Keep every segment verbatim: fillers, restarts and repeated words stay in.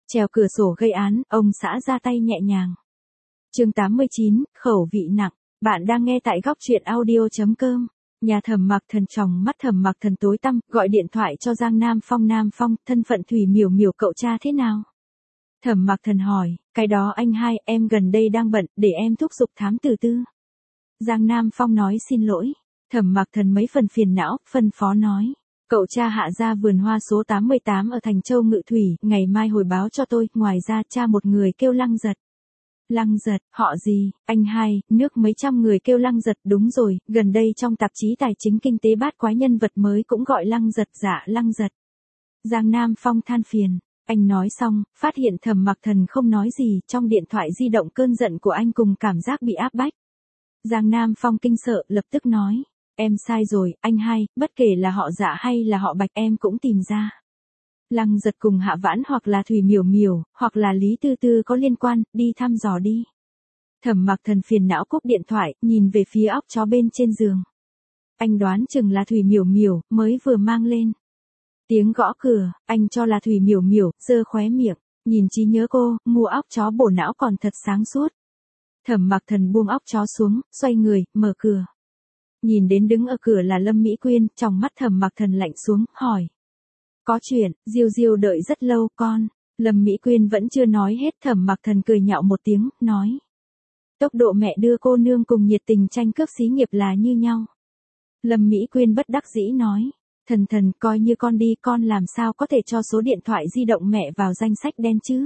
Trèo cửa sổ gây án, ông xã ra tay nhẹ nhàng. Chương tám mươi chín, khẩu vị nặng. Bạn đang nghe tại góc truyện audio chấm com. Nhà Thẩm Mặc Thần tròng mắt Thẩm Mặc Thần tối tăm, gọi điện thoại cho Giang Nam Phong. Nam Phong, thân phận Thủy Miểu Miểu cậu tra thế nào? Thẩm Mặc Thần hỏi, cái đó anh hai, em gần đây đang bận, để em thúc giục thám tử tư. Giang Nam Phong nói xin lỗi. Thẩm Mặc Thần mấy phần phiền não, phân phó nói. Cậu cha hạ ra vườn hoa số tám mươi tám ở Thành Châu Ngự Thủy, ngày mai hồi báo cho tôi, ngoài ra cha một người kêu Lăng Giật. Lăng Giật, họ gì, anh hai, nước mấy trăm người kêu Lăng Giật, đúng rồi, gần đây trong tạp chí tài chính kinh tế bát quái nhân vật mới cũng gọi Lăng Giật, dạ Lăng Giật. Giang Nam Phong than phiền, anh nói xong, phát hiện Thẩm Mặc Thần không nói gì, trong điện thoại di động cơn giận của anh cùng cảm giác bị áp bách. Giang Nam Phong kinh sợ, lập tức nói. Em sai rồi, anh hai, bất kể là họ Dạ hay là họ Bạch em cũng tìm ra. Lăng Giật cùng Hạ Vãn hoặc là Thủy Miểu Miểu, hoặc là Lý Tư Tư có liên quan, đi thăm dò đi. Thẩm Mặc Thần phiền não cúp điện thoại, nhìn về phía óc chó bên trên giường. Anh đoán chừng là Thủy Miểu Miểu, mới vừa mang lên. Tiếng gõ cửa, anh cho là Thủy Miểu Miểu, giơ khóe miệng, nhìn trí nhớ cô, mua óc chó bổ não còn thật sáng suốt. Thẩm Mặc Thần buông óc chó xuống, xoay người, mở cửa. Nhìn đến đứng ở cửa là Lâm Mỹ Quyên, trong mắt Thẩm Mặc Thần lạnh xuống, hỏi. Có chuyện, Diêu Diêu đợi rất lâu, con. Lâm Mỹ Quyên vẫn chưa nói hết, Thẩm Mặc Thần cười nhạo một tiếng, nói. Tốc độ mẹ đưa cô nương cùng nhiệt tình tranh cướp xí nghiệp là như nhau. Lâm Mỹ Quyên bất đắc dĩ nói. Thần thần, coi như con đi, con làm sao có thể cho số điện thoại di động mẹ vào danh sách đen chứ?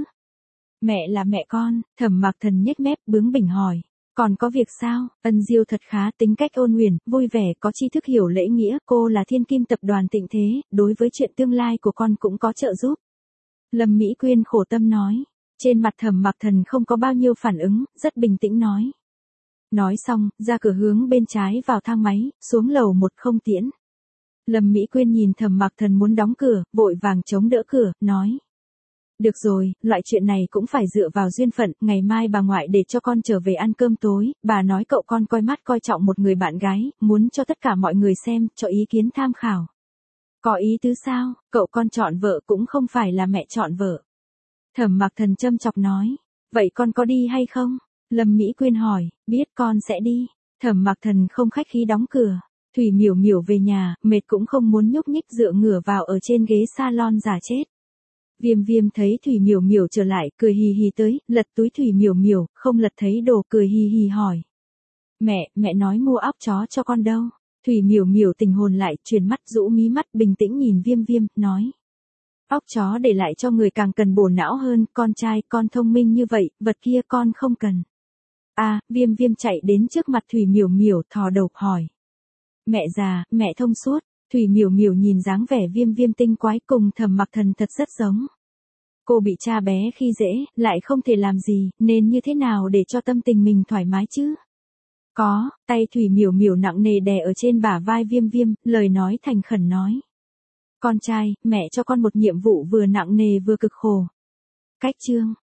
Mẹ là mẹ con, Thẩm Mặc Thần nhếch mép, bướng bỉnh hỏi. Còn có việc sao? Ân Diêu thật khá, tính cách ôn huyền, vui vẻ, có tri thức hiểu lễ nghĩa, cô là thiên kim tập đoàn Tịnh Thế, đối với chuyện tương lai của con cũng có trợ giúp. Lâm Mỹ Quyên khổ tâm nói. Trên mặt Thẩm Mặc Thần không có bao nhiêu phản ứng, rất bình tĩnh nói. Nói xong, ra cửa hướng bên trái vào thang máy, xuống lầu một không tiễn. Lâm Mỹ Quyên nhìn Thẩm Mặc Thần muốn đóng cửa, vội vàng chống đỡ cửa, nói. Được rồi, loại chuyện này cũng phải dựa vào duyên phận, ngày mai bà ngoại để cho con trở về ăn cơm tối, bà nói cậu con coi mắt coi trọng một người bạn gái, muốn cho tất cả mọi người xem, cho ý kiến tham khảo. Có ý tứ sao, cậu con chọn vợ cũng không phải là mẹ chọn vợ. Thẩm Mặc Thần châm chọc nói, vậy con có đi hay không? Lâm Mỹ Quyên hỏi, biết con sẽ đi. Thẩm Mặc Thần không khách khí đóng cửa. Thủy Miểu Miểu về nhà, mệt cũng không muốn nhúc nhích dựa ngửa vào ở trên ghế salon giả chết. Viêm Viêm thấy Thủy Miểu Miểu trở lại, cười hì hì tới, lật túi Thủy Miểu Miểu, không lật thấy đồ, cười hì hì hỏi. Mẹ, mẹ nói mua óc chó cho con đâu? Thủy Miểu Miểu tình hồn lại, chuyển mắt rũ mí mắt, bình tĩnh nhìn Viêm Viêm, nói. Óc chó để lại cho người càng cần bổ não hơn, con trai, con thông minh như vậy, vật kia con không cần. À, Viêm Viêm chạy đến trước mặt Thủy Miểu Miểu, thò đầu, hỏi. Mẹ già, mẹ thông suốt. Thủy Miểu Miểu nhìn dáng vẻ Viêm Viêm tinh quái cùng Thẩm Mặc Thần thật rất giống. Cô bị cha bé khi dễ, lại không thể làm gì, nên như thế nào để cho tâm tình mình thoải mái chứ? Có, tay Thủy Miểu Miểu nặng nề đè ở trên bả vai Viêm Viêm, lời nói thành khẩn nói. Con trai, mẹ cho con một nhiệm vụ vừa nặng nề vừa cực khổ. Cách chương,